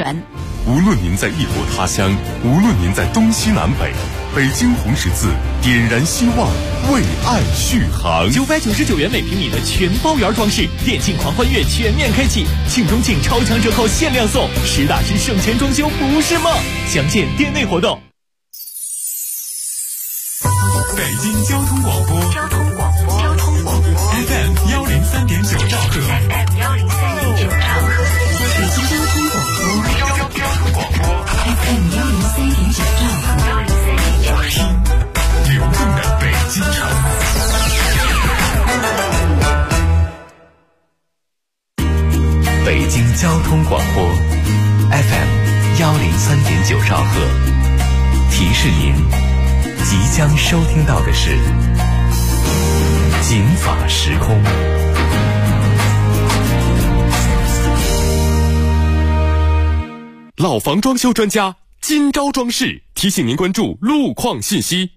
元。 无论您在异国他乡，无论您在东西南北，北京红十字点燃希望，为爱续航。 999元每平米的全包圆装饰，电竞狂欢月全面开启，庆中庆超强折扣限量送，实打实省钱装修不是梦。详见店内活动。 北京交通广播FM 103.9兆赫， 北京交通广播FM 103.9兆赫， 听流动的北京城。 北京交通广播 FM 103.9兆赫，提示您即将收听到的是警法时空。 老房装修专家金招装饰提醒您关注路况信息。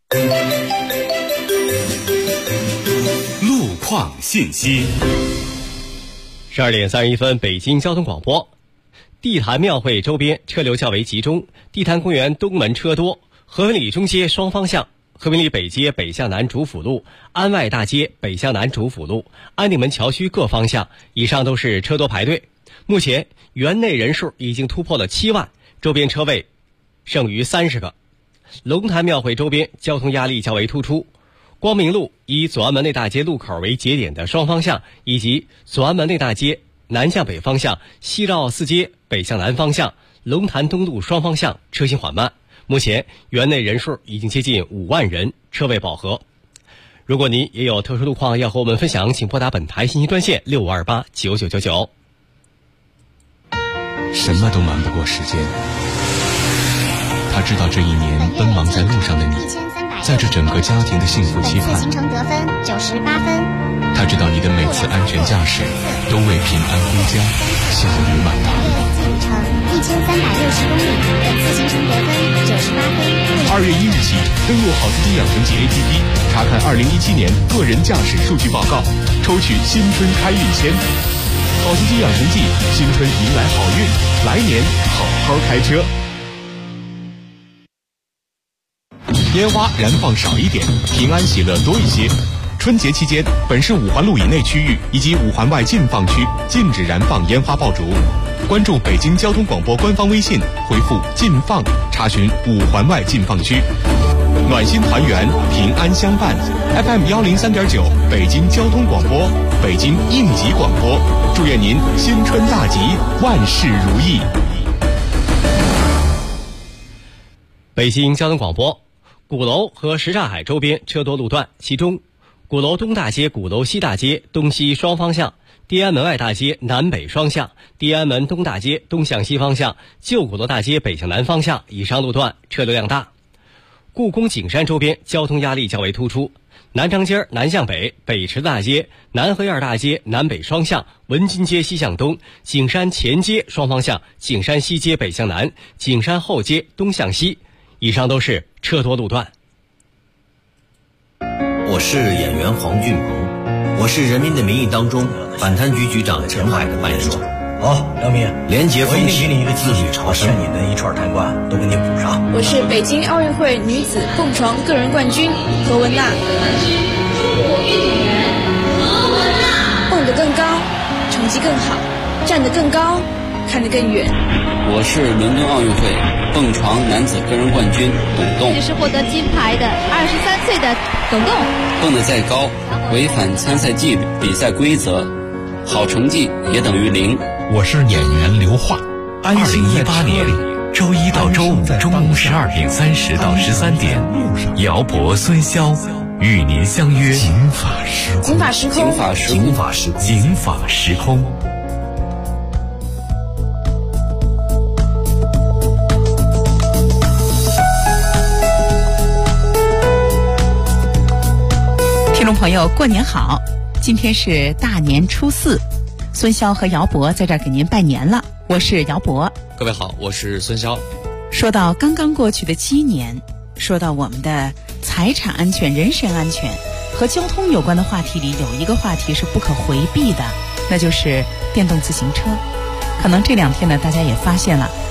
路况信息。 12点31分，北京交通广播。地坛庙会周边车流较为集中，地坛公园东门车多，和平里中街双方向，和平里北街北向南主辅路、安外大街北向南主辅路、安定门桥区各方向以上都是车多排队。目前园内人数已经突破了7万，周边车位剩余30个。龙潭庙会周边交通压力较为突出，光明路以左安门内大街路口为节点的双方向，以及左安门内大街南向北方向、西绕四街北向南方向、龙潭东路双方向车行缓慢。目前园内人数已经接近5万人，车位饱和。如果您也有特殊路况要和我们分享，请拨打本台信息专线65289999。 什么都瞒不过时间，他知道这一年奔忙在路上的你，在这整个家庭的幸福期盼。 行程得分98分。 他知道你的每次安全驾驶都为平安归家效率满堂。 行程1360公里，本次行程得分98分。 2月1日起，登录好司机养成记 APP， 查看2017年个人驾驶数据报告，抽取新春开运签。好司机养成记，新春迎来好运，来年好好开车。烟花燃放少一点，平安喜乐多一些。春节期间，本市5环路以内区域以及5环外禁放区禁止燃放烟花爆竹。关注北京交通广播官方微信，回复“禁放”查询5环外禁放区。暖心团圆，平安相伴。FM 103.9，北京交通广播，北京应急广播，祝愿您新春大吉，万事如意。 北京交通广播。鼓楼和什刹海周边车多路段，其中鼓楼东大街、鼓楼西大街东西双方向，地安门外大街南北双向，地安门东大街东向西方向，旧鼓楼大街北向南方向以上路段车流量大。故宫景山周边交通压力较为突出，南长街南向北、北池大街、南河沿大街南北双向、文津街西向东、景山前街双方向、景山西街北向南、景山后街东向西，以上都是车多路段。 我是演员黄俊鹏，我是《人民的名义》当中反贪局局长陈海的扮演者。 好，梁明， 廉洁风气， 给你一个自律朝圣， 你的一串贪官都给你补上。 我是北京奥运会女子蹦床个人冠军何文娜。蹦得更高，成绩更好，站得更高，看得更远。 我是伦敦奥运会蹦床男子个人冠军董栋。 这是获得金牌的23岁的董栋。 蹦得再高，违反参赛纪律、比赛规则，好成绩也等于0。 我是演员刘桦。2018年周一到周五中午12点30到13点，姚博、孙潇与您相约警法时空。 警法时空。 警法时空。警法时空。警法时空。 听众朋友，过年好！今天是大年初4，孙潇和姚博在这儿给您拜年了。我是姚博。 各位好，我是孙潇。 说到刚刚过去的鸡年，说到我们的财产安全、人身安全和交通有关的话题里，有一个话题是不可回避的，那就是电动自行车。可能这2天呢，大家也发现了，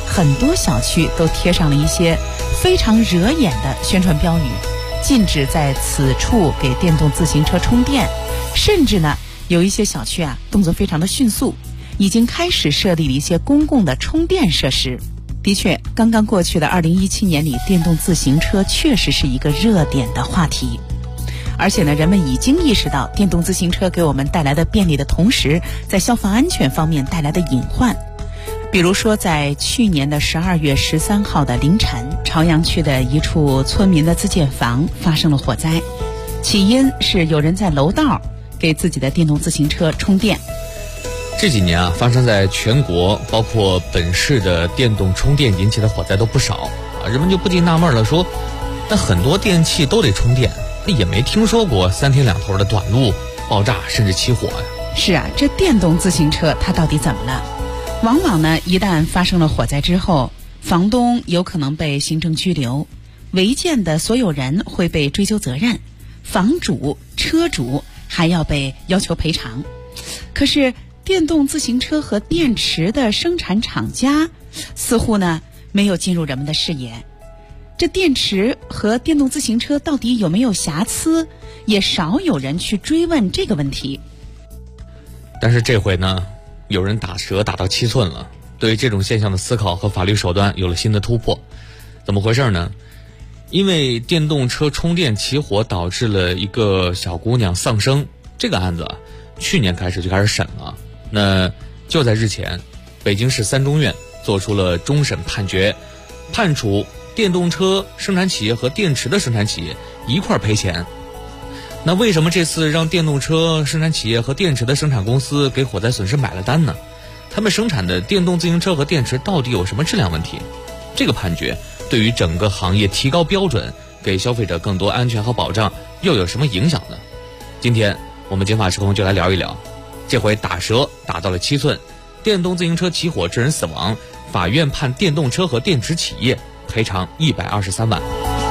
很多小区都贴上了一些非常惹眼的宣传标语，禁止在此处给电动自行车充电，甚至呢，有一些小区啊，动作非常的迅速，已经开始设立了一些公共的充电设施。的确，刚刚过去的2017年里，电动自行车确实是一个热点的话题。而且呢，人们已经意识到电动自行车给我们带来的便利的同时，在消防安全方面带来的隐患。比如说，在去年的12月13号的凌晨，朝阳区的一处村民的自建房发生了火灾，起因是有人在楼道给自己的电动自行车充电。 这几年啊，发生在全国包括本市的电动充电引起的火灾都不少啊，人们就不禁纳闷了，说那很多电器都得充电，也没听说过3天2头的短路、爆炸甚至起火呀。 是啊，这电动自行车它到底怎么了？往往呢，一旦发生了火灾之后，房东有可能被行政拘留，违建的所有人会被追究责任，房主、车主还要被要求赔偿。可是电动自行车和电池的生产厂家似乎呢没有进入人们的视野。这电池和电动自行车到底有没有瑕疵，也少有人去追问这个问题。 但是这回呢，有人打蛇打到7寸了，对这种现象的思考和法律手段有了新的突破。怎么回事呢？因为电动车充电起火导致了一个小姑娘丧生，这个案子去年开始就开始审了。那就在日前，北京市3中院做出了终审判决，判处电动车生产企业和电池的生产企业一块赔钱。那为什么这次让电动车生产企业和电池的生产公司给火灾损失买了单呢？他们生产的电动自行车和电池到底有什么质量问题？这个判决对于整个行业提高标准，给消费者更多安全和保障又有什么影响呢？今天我们警法时空就来聊一聊，这回打蛇打到了7寸，电动自行车起火致人死亡，法院判电动车和电池企业赔偿123万。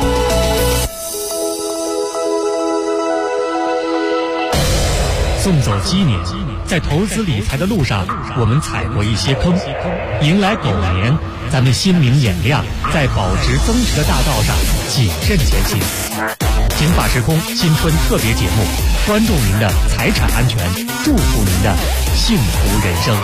送走鸡年，在投资理财的路上，我们踩过一些坑，迎来狗年，咱们心明眼亮，在保值增值的大道上谨慎前行。警法时空新春特别节目，关注您的财产安全，祝福您的幸福人生。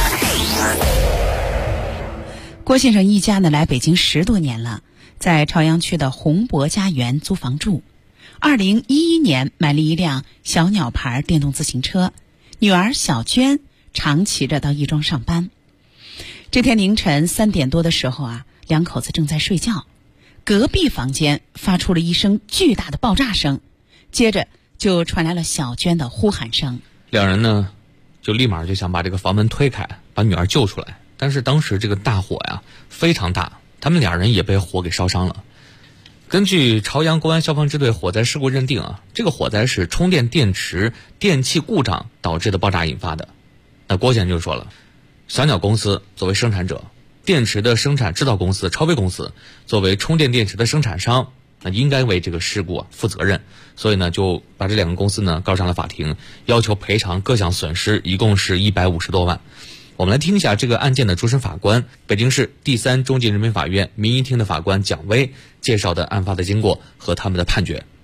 郭先生一家呢来北京10多年了，在朝阳区的宏博家园租房住。2011年买了一辆小鸟牌电动自行车，女儿小娟常骑着到亦庄上班。这天凌晨3点多的时候啊，两口子正在睡觉，隔壁房间发出了一声巨大的爆炸声，接着就传来了小娟的呼喊声。 两人呢就立马就想把这个房门推开，把女儿救出来。但是当时这个大火呀非常大，他们两人也被火给烧伤了。根据朝阳公安消防支队火灾事故认定啊，这个火灾是充电电池电器故障导致的爆炸引发的。那郭先生就说了，小鸟公司作为生产者，电池的生产制造公司超威公司作为充电电池的生产商，那应该为这个事故负责任，所以呢就把这两个公司呢告上了法庭，要求赔偿各项损失，一共是150多万。我们来听一下这个案件的主审法官，北京市第3中级人民法院民一厅的法官蒋薇介绍的案发的经过和他们的判决。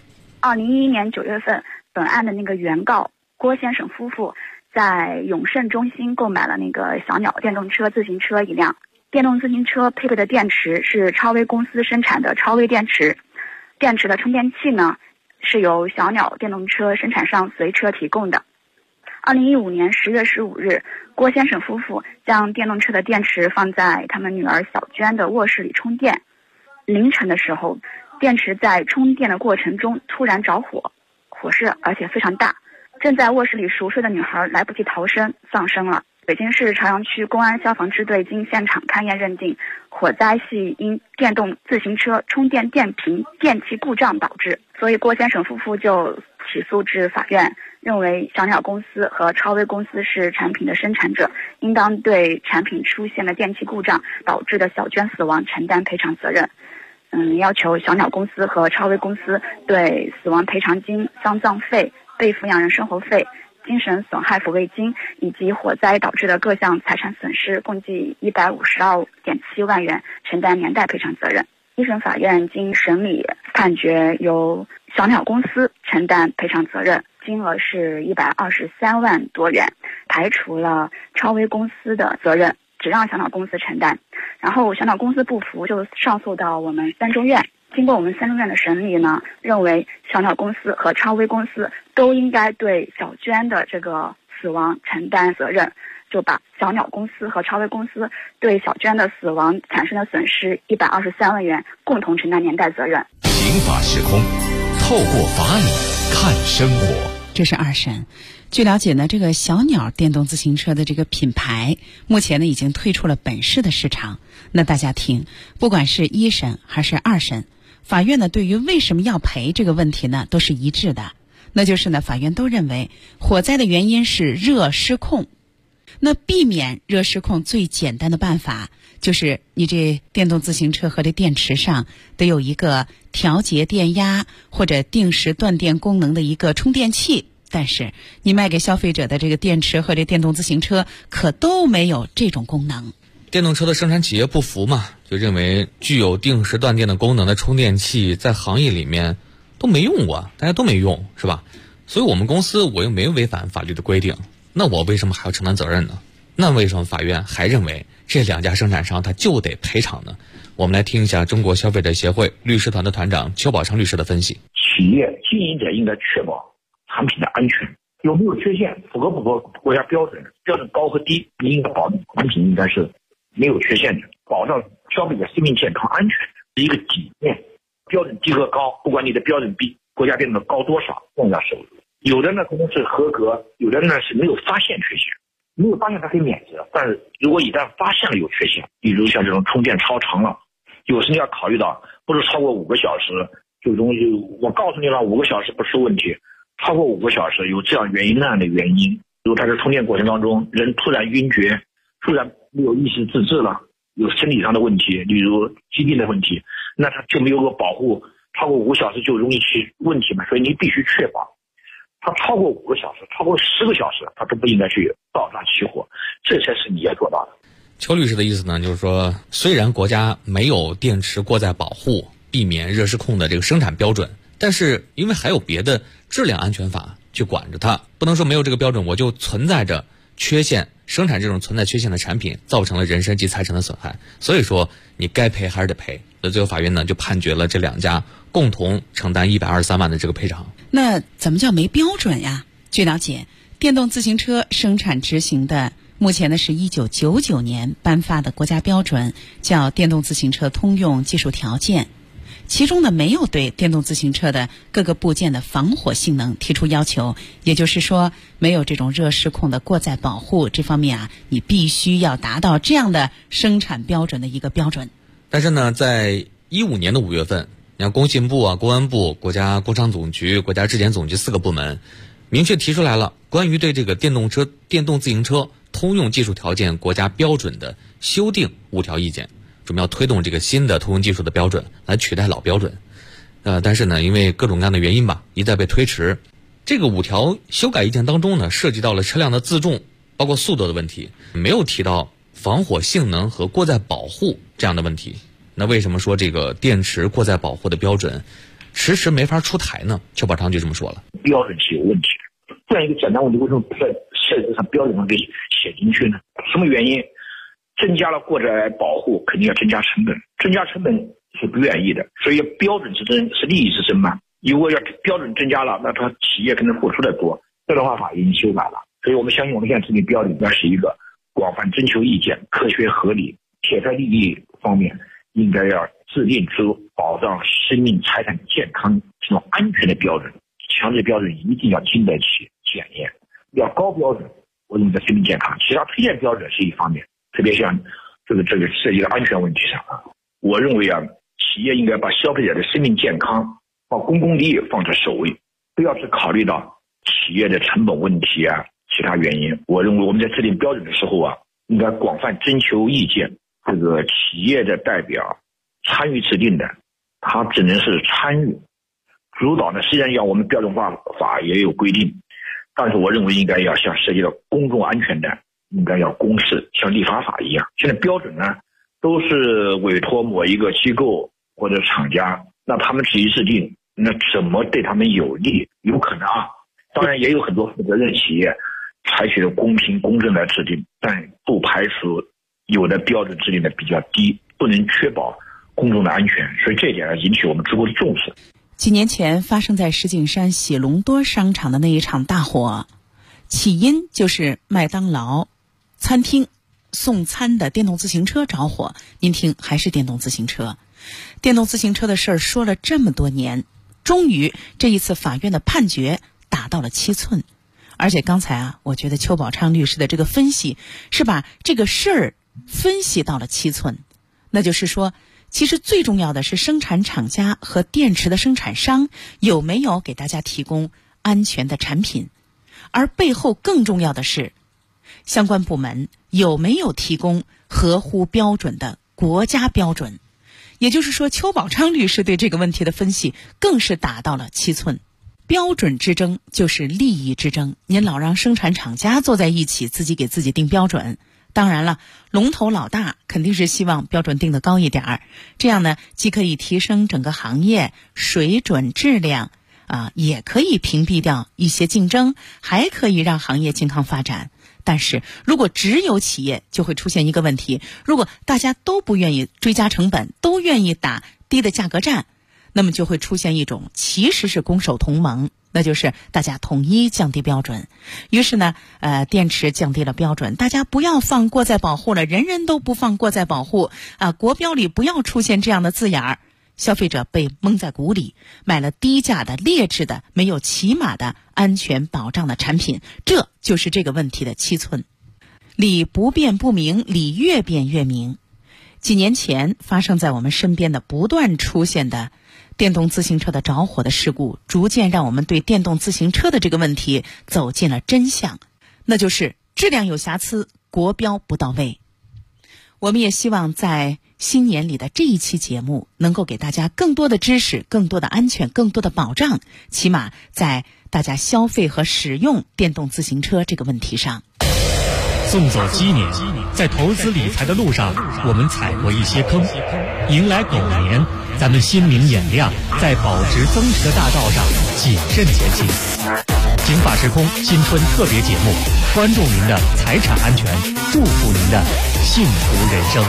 2011年9月份，本案的那个原告郭先生夫妇在永盛中心购买了那个小鸟电动车自行车一辆，电动自行车配备的电池是超威公司生产的超威电池，电池的充电器呢是由小鸟电动车生产商随车提供的。2015年10月15日，郭先生夫妇将电动车的电池放在他们女儿小娟的卧室里充电。凌晨的时候，电池在充电的过程中突然着火，火势而且非常大，正在卧室里熟睡的女孩来不及逃生，丧生了。北京市朝阳区公安消防支队经现场勘验认定，火灾系因电动自行车充电电瓶电器故障导致，所以郭先生夫妇就起诉至法院，认为小鸟公司和超威公司是产品的生产者，应当对产品出现的电器故障导致的小娟死亡承担赔偿责任。要求小鸟公司和超威公司对死亡赔偿金、丧葬费、被抚养人生活费、 精神损害抚慰金以及火灾导致的各项财产损失共计152.7万元，承担连带赔偿责任。一审法院经审理判决，由小鸟公司承担赔偿责任，金额是123万多元，排除了超微公司的责任，只让小鸟公司承担。然后小鸟公司不服，就上诉到我们三中院。经过我们三中院的审理呢，认为小鸟公司和超微公司都应该对小娟的这个死亡承担责任，就把小鸟公司和超微公司对小娟的死亡产生的损失123万元共同承担连带责任。 刑法时空，透过法理看生活。 这是二审。据了解呢，这个小鸟电动自行车的这个品牌目前呢已经退出了本市的市场。那大家听，不管是一审还是二审，法院呢对于为什么要赔这个问题呢都是一致的，那就是呢法院都认为火灾的原因是热失控。那避免热失控最简单的办法就是你这电动自行车和这电池上得有一个调节电压或者定时断电功能的一个充电器，但是你卖给消费者的这个电池和这电动自行车可都没有这种功能。 电动车的生产企业不服嘛，就认为具有定时断电的功能的充电器在行业里面都没用过，大家都没用，是吧？所以我们公司我又没有违反法律的规定，那我为什么还要承担责任呢？那为什么法院还认为这两家生产商他就得赔偿呢？我们来听一下中国消费者协会律师团的团长邱宝昌律师的分析。 企业经营者应该确保产品的安全，有没有缺陷，符合不符合国家标准，标准高和低，你应该保证产品应该是没有缺陷的，保障消费者生命健康安全是一个底线。标准低和高，不管你的标准比国家标准高多少，重要是有的呢可能是合格，有的呢是没有发现缺陷，没有发现它可以免责，但是如果一旦发现了有缺陷，比如像这种充电超长了，有时你要考虑到不是超过5个小时，这个东西我告诉你了5个小时不是问题，超过5个小时有这样原因那样的原因，如果它是充电过程当中人突然晕厥，突然没有意识自制了，有身体上的问题，例如疾病的问题，那它就没有个保护，超过5个小时就容易起问题嘛，所以你必须确保它超过5个小时，超过10个小时，它都不应该去爆炸起火，这才是你要做到的。 邱律师的意思呢，就是说，虽然国家没有电池过载保护、避免热失控的这个生产标准，但是因为还有别的质量安全法去管着它，不能说没有这个标准我就存在着缺陷，生产这种存在缺陷的产品，造成了人身及财产的损害，所以说你该赔还是得赔。那最后法院呢就判决了这两家共同承担123万的这个赔偿。 那怎么叫没标准呀？据了解，电动自行车生产执行的目前呢是1999年颁发的国家标准，叫《电动自行车通用技术条件》，其中呢没有对电动自行车的各个部件的防火性能提出要求，也就是说没有这种热失控的过载保护，这方面啊你必须要达到这样的生产标准的一个标准。 但是呢，在15年的5月份，你看工信部啊、公安部、国家工商总局、国家质检总局4个部门明确提出来了关于对这个电动自行车通用技术条件国家标准的修订5条意见，准备要推动这个新的通用技术的标准来取代老标准。但是呢，因为各种各样的原因吧，一再被推迟。这个5条修改意见当中呢，涉及到了车辆的自重，包括速度的问题，没有提到防火性能和过载保护这样的问题。那为什么说这个电池过载保护的标准迟迟没法出台呢？邱宝昌就这么说了， 标准是有问题的，这样一个简单问题为什么不在设置上标准上给写进去呢？什么原因？增加了过载保护肯定要增加成本，增加成本是不愿意的，所以标准之争是利益之争嘛。如果要标准增加了，那它企业可能付出的多，这样的话法已经修改了，所以我们相信我们现在制定标准应该是一个广泛征求意见、科学合理、铁在利益方面应该要制定出保障生命财产健康这种安全的标准，强制标准一定要经得起检验，要高标准我认为生命健康，其他推荐标准是一方面，特别像这个涉及到安全问题上啊，我认为啊，企业应该把消费者的生命健康、把公共利益放在首位，不要只考虑到企业的成本问题啊，其他原因。我认为我们在制定标准的时候啊，应该广泛征求意见，这个企业的代表参与制定的，他只能是参与，主导呢，实际上我们标准化法也有规定， 但是我认为应该要像涉及到公众安全的，应该要公示，像立法法一样。现在标准呢，都是委托某一个机构或者厂家，那他们自己制定，那怎么对他们有利？有可能啊，当然也有很多负责任企业采取了公平公正来制定，但不排除有的标准制定的比较低，不能确保公众的安全，所以这一点引起我们直播的重视。 几年前发生在石景山喜隆多商场的那一场大火，起因就是麦当劳餐厅送餐的电动自行车着火。您听，还是电动自行车。电动自行车的事儿说了这么多年，终于这一次法院的判决打到了7寸。而且刚才我觉得邱宝昌律师的这个分析是把这个事儿分析到了7寸。那就是说，其实最重要的是生产厂家和电池的生产商有没有给大家提供安全的产品，而背后更重要的是相关部门有没有提供合乎标准的国家标准。也就是说，邱宝昌律师对这个问题的分析更是打到了7寸。标准之争就是利益之争，您老让生产厂家坐在一起自己给自己定标准，当然了，龙头老大肯定是希望标准定得高一点儿，这样呢，既可以提升整个行业水准质量也可以屏蔽掉一些竞争，还可以让行业健康发展。但是如果只有企业，就会出现一个问题，如果大家都不愿意追加成本，都愿意打低的价格战，那么就会出现一种其实是攻守同盟，那就是大家统一降低标准。于是呢，电池降低了标准，大家不要放过载保护了，人人都不放过载保护国标里不要出现这样的字眼儿，消费者被蒙在鼓里，买了低价的、劣质的、没有起码的安全保障的产品，这就是这个问题的7寸。理不辩不明，理越辩越明。几年前发生在我们身边的不断出现的电动自行车的着火的事故，逐渐让我们对电动自行车的这个问题走进了真相，那就是质量有瑕疵，国标不到位。我们也希望在新年里的这一期节目能够给大家更多的知识、更多的安全、更多的保障，起码在大家消费和使用电动自行车这个问题上。 送走鸡年，在投资理财的路上，我们踩过一些坑，迎来狗年，咱们心明眼亮，在保值增值的大道上谨慎前行。警法时空新春特别节目，关注您的财产安全，祝福您的幸福人生。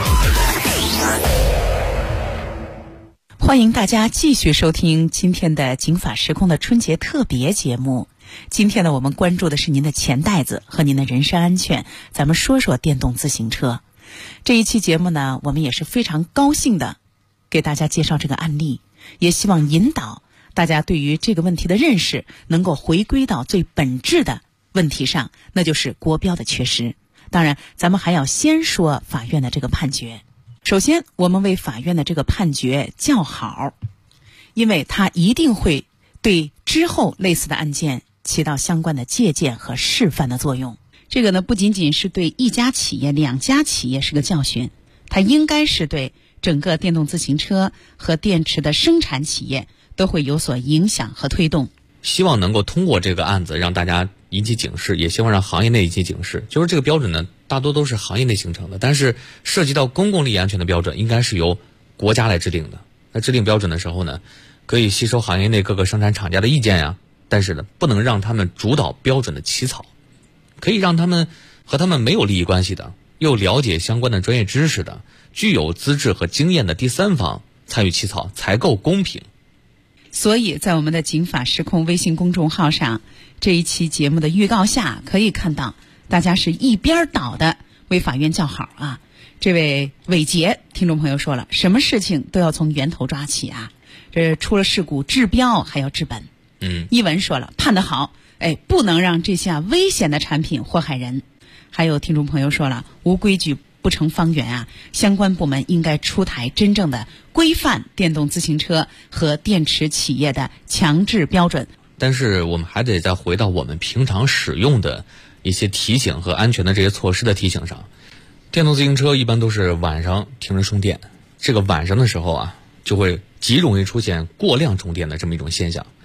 欢迎大家继续收听今天的警法时空的春节特别节目。今天呢，我们关注的是您的钱袋子和您的人身安全。咱们说说电动自行车。这一期节目呢，我们也是非常高兴的给大家介绍这个案例，也希望引导大家对于这个问题的认识能够回归到最本质的问题上，那就是国标的缺失。当然，咱们还要先说法院的这个判决。首先，我们为法院的这个判决叫好，因为它一定会对之后类似的案件起到相关的借鉴和示范的作用。这个呢，不仅仅是对一家企业、两家企业是个教训，它应该是对整个电动自行车和电池的生产企业都会有所影响和推动。 希望能够通过这个案子让大家引起警示，也希望让行业内引起警示。就是这个标准呢，大多都是行业内形成的，但是涉及到公共利益安全的标准，应该是由国家来制定的。在制定标准的时候呢，可以吸收行业内各个生产厂家的意见呀，但是呢，不能让他们主导标准的起草，可以让他们和他们没有利益关系的，又了解相关的专业知识的，具有资质和经验的第三方参与起草，才够公平。 所以在我们的警法时空微信公众号上，这一期节目的预告下可以看到，大家是一边倒的为法院叫好啊。这位伟杰听众朋友说了，什么事情都要从源头抓起啊，这出了事故治标还要治本。一文说了，判得好，不能让这些危险的产品祸害人。还有听众朋友说了，无规矩不成方圆啊，相关部门应该出台真正的规范电动自行车和电池企业的强制标准。 但是我们还得再回到我们平常使用的一些提醒和安全的这些措施的提醒上。电动自行车一般都是晚上停着充电，这个晚上的时候啊，就会极容易出现过量充电的这么一种现象。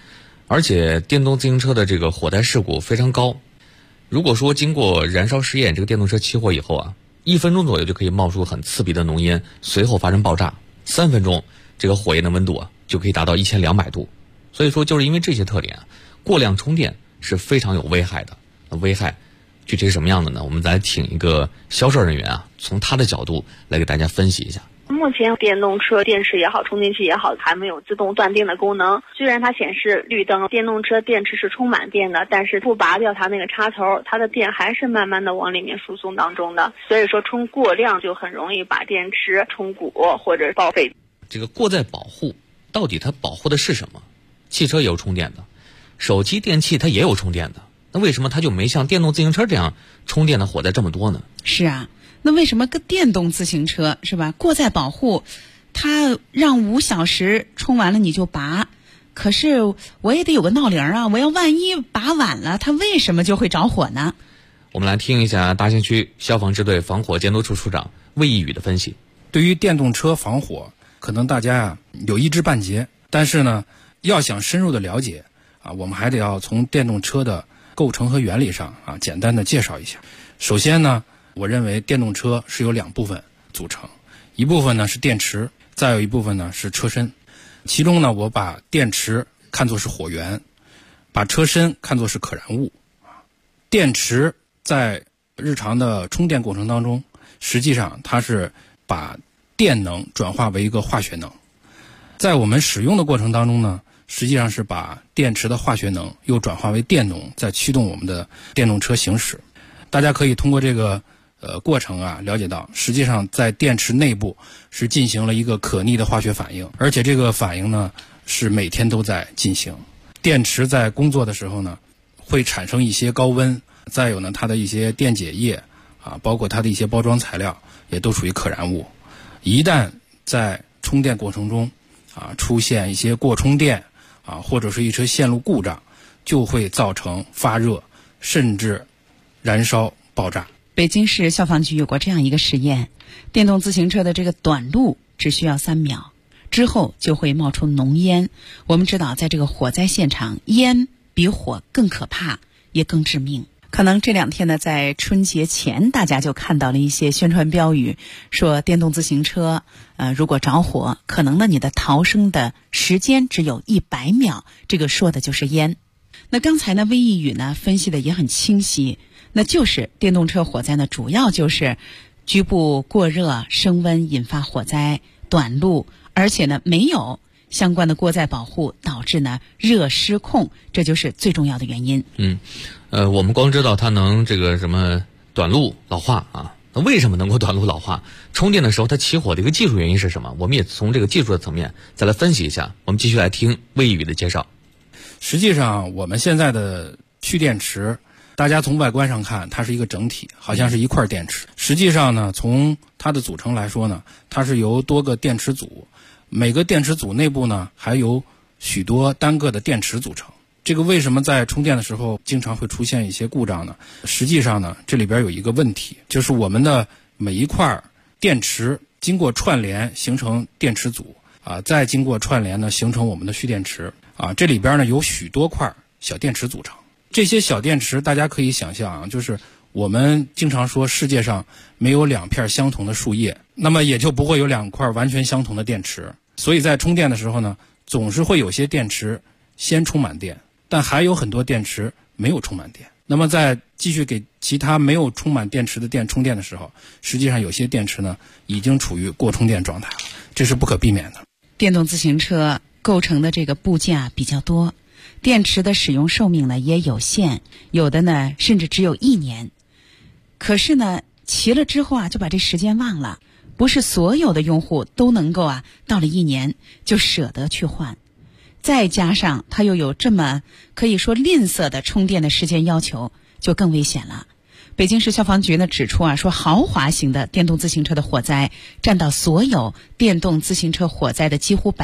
而且电动自行车的这个火灾事故非常高。如果说经过燃烧试验，这个电动车起火以后啊，1分钟左右就可以冒出很刺鼻的浓烟，随后发生爆炸。3分钟，这个火焰的温度啊就可以达到1200度。所以说，就是因为这些特点啊，过量充电是非常有危害的。危害具体是什么样的呢？我们来请一个销售人员啊，从他的角度来给大家分析一下。 目前电动车电池也好，充电器也好，还没有自动断电的功能。虽然它显示绿灯，电动车电池是充满电的，但是不拔掉它那个插头，它的电还是慢慢的往里面输送当中的。所以说充过量就很容易把电池充鼓或者报废。 这个过载保护到底它保护的是什么？汽车也有充电的，手机电器它也有充电的，那为什么它就没像电动自行车这样充电的火灾这么多呢？ 是啊，那为什么个电动自行车是吧？过载保护，它让5小时充完了你就拔，可是我也得有个闹铃啊！我要万一拔晚了，它为什么就会着火呢？ 我们来听一下大兴区消防支队防火监督处处长魏一宇的分析。 对于电动车防火，可能大家有一知半解，但是呢，要想深入的了解我们还得要从电动车的构成和原理上简单的介绍一下。首先呢，我认为电动车是由2部分组成，一部分呢是电池，再有一部分呢是车身。其中呢，我把电池看作是火源，把车身看作是可燃物。电池在日常的充电过程当中，实际上它是把电能转化为一个化学能。在我们使用的过程当中呢，实际上是把电池的化学能又转化为电能，再驱动我们的电动车行驶。大家可以通过这个过程了解到，实际上在电池内部是进行了一个可逆的化学反应，而且这个反应呢是每天都在进行。电池在工作的时候呢，会产生一些高温，再有呢它的一些电解液包括它的一些包装材料也都属于可燃物。一旦在充电过程中出现一些过充电或者是一车线路故障，就会造成发热甚至燃烧爆炸。 北京市消防局有过这样一个实验，电动自行车的这个短路只需要3秒，之后就会冒出浓烟。我们知道在这个火灾现场，烟比火更可怕也更致命。可能这2天呢，在春节前大家就看到了一些宣传标语，说电动自行车如果着火，可能呢你的逃生的时间只有100秒，这个说的就是烟。那刚才呢魏一宇呢分析的也很清晰，那就是电动车火灾呢主要就是局部过热升温引发火灾，短路，而且呢没有相关的过载保护，导致呢热失控，这就是最重要的原因。 我们光知道它能这个什么短路老化那为什么能够短路老化？充电的时候它起火的一个技术原因是什么？我们也从这个技术的层面再来分析一下。我们继续来听魏一宇的介绍。 实际上我们现在的蓄电池，大家从外观上看它是一个整体，好像是一块电池。实际上呢，从它的组成来说呢，它是由多个电池组，每个电池组内部呢还由许多单个的电池组成。这个为什么在充电的时候经常会出现一些故障呢？实际上呢，这里边有一个问题，就是我们的每一块电池经过串联形成电池组再经过串联呢形成我们的蓄电池这里边呢有许多块小电池组成。这些小电池大家可以想象就是我们经常说世界上没有2片相同的树叶，那么也就不会有2块完全相同的电池。所以在充电的时候呢，总是会有些电池先充满电，但还有很多电池没有充满电。那么在继续给其他没有充满电池的电充电的时候，实际上有些电池呢已经处于过充电状态了，这是不可避免的。 电动自行车构成的这个部件比较多，电池的使用寿命呢也有限，有的呢甚至只有1年。可是呢骑了之后就把这时间忘了，不是所有的用户都能够到了1年就舍得去换。再加上它又有这么可以说吝啬的充电的时间要求，就更危险了。北京市消防局呢指出说豪华型的电动自行车的火灾占到所有电动自行车火灾的几乎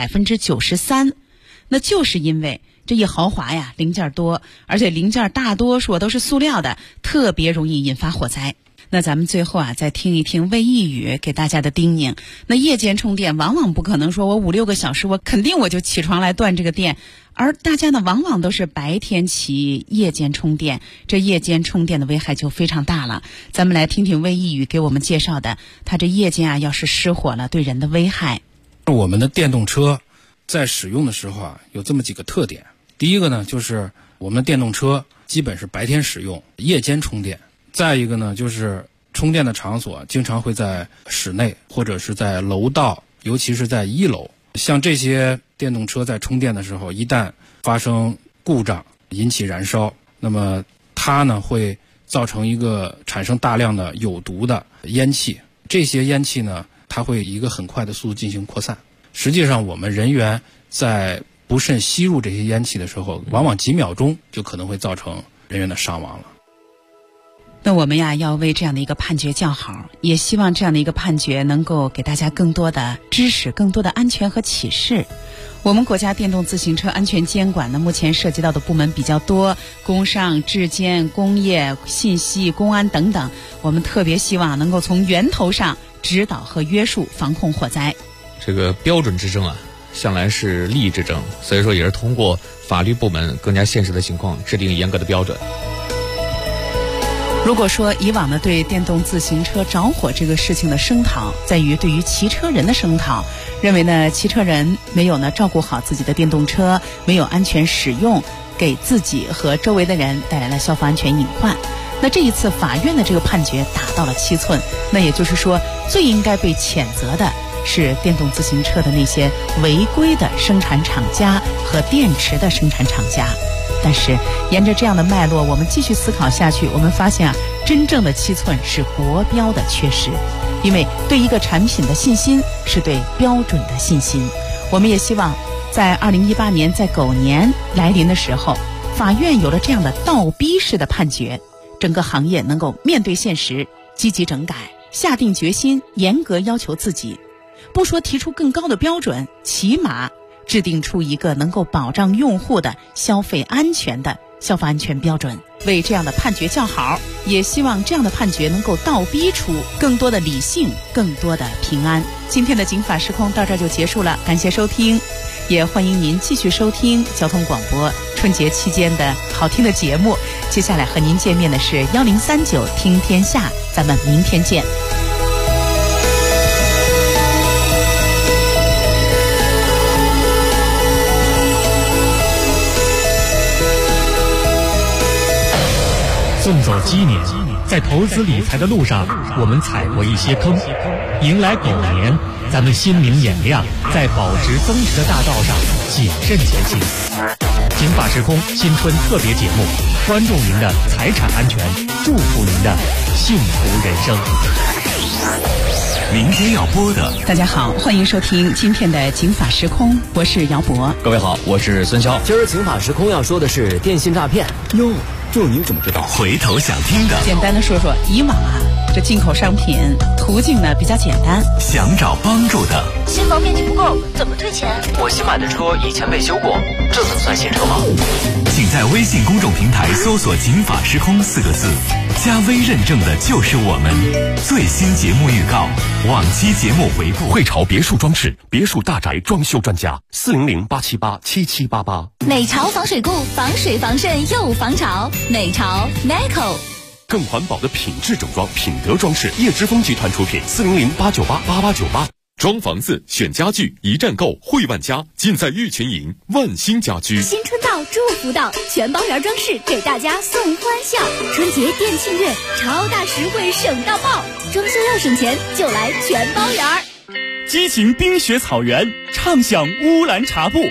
93%，那就是因为这一豪华零件多，而且零件大多数都是塑料的，特别容易引发火灾。 那咱们最后再听一听魏一宇给大家的叮咛。那夜间充电往往不可能说我5-6个小时我肯定我就起床来断这个电，而大家呢往往都是白天起夜间充电，这夜间充电的危害就非常大了。咱们来听听魏一宇给我们介绍的，他这夜间要是失火了对人的危害。 我们的电动车在使用的时候有这么几个特点。第一个呢，就是我们的电动车基本是白天使用，夜间充电。再一个呢，就是充电的场所经常会在室内或者是在楼道，尤其是在1楼。像这些电动车在充电的时候，一旦发生故障引起燃烧，那么它呢会造成一个产生大量的有毒的烟气。这些烟气呢，它会以一个很快的速度进行扩散。实际上我们人员在不慎吸入这些烟气的时候，往往几秒钟就可能会造成人员的伤亡了。 那我们要为这样的一个判决叫好，也希望这样的一个判决能够给大家更多的知识，更多的安全和启示。我们国家电动自行车安全监管呢，目前涉及到的部门比较多，工商、质监、工业、信息、公安等等。我们特别希望能够从源头上指导和约束防控火灾。 这个标准之争向来是利益之争，所以说也是通过法律部门更加现实的情况制定严格的标准。 如果说以往呢对电动自行车着火这个事情的声讨在于对于骑车人的声讨，认为呢骑车人没有呢照顾好自己的电动车，没有安全使用，给自己和周围的人带来了消防安全隐患。那这一次法院的这个判决打到了7寸，那也就是说最应该被谴责的是电动自行车的那些违规的生产厂家和电池的生产厂家。但是沿着这样的脉络我们继续思考下去，我们发现真正的7寸是国标的缺失。因为对一个产品的信心是对标准的信心。我们也希望在2018年在狗年来临的时候，法院有了这样的倒逼式的判决，整个行业能够面对现实，积极整改，下定决心，严格要求自己，不说提出更高的标准，起码制定出一个能够保障用户的消费安全的消防安全标准。为这样的判决叫好，也希望这样的判决能够倒逼出更多的理性，更多的平安。今天的警法时空到这儿就结束了，感谢收听，也欢迎您继续收听交通广播春节期间的好听的节目。接下来和您见面的是1039听天下，咱们明天见。 送走鸡年，在投资理财的路上，我们踩过一些坑。迎来狗年，咱们心明眼亮，在保值增值的大道上谨慎前行。警法时空新春特别节目，关注您的财产安全，祝福您的幸福人生。 明天要播的， 大家好，欢迎收听今天的警法时空，我是姚博。 各位好，我是孙潇。今儿警法时空要说的是电信诈骗哟。这您怎么知道？ 回头想听的， 简单的说说，以往这进口商品途径呢比较简单， 想找帮助的， 新房面积不够怎么退钱？ 我新买的车以前被修过，这能算新车吗？ 请在微信公众平台搜索警法时空4个字，加微认证的就是我们。最新节目预告，往期节目回顾。 汇潮别墅装饰，别墅大宅装修专家，400-878-7788。 美潮防水固，防水防渗又防潮。美潮 Neco。 更环保的品质整装，品德装饰，叶之峰集团出品，400-898-8898。 装房子选家具，一站购汇万家，尽在玉泉营万兴家居。 新春到，祝福到，全包圆装饰给大家送欢笑。春节店庆月，超大实惠省到爆，装修要省钱就来全包圆。 激情冰雪草原，畅享乌兰察布。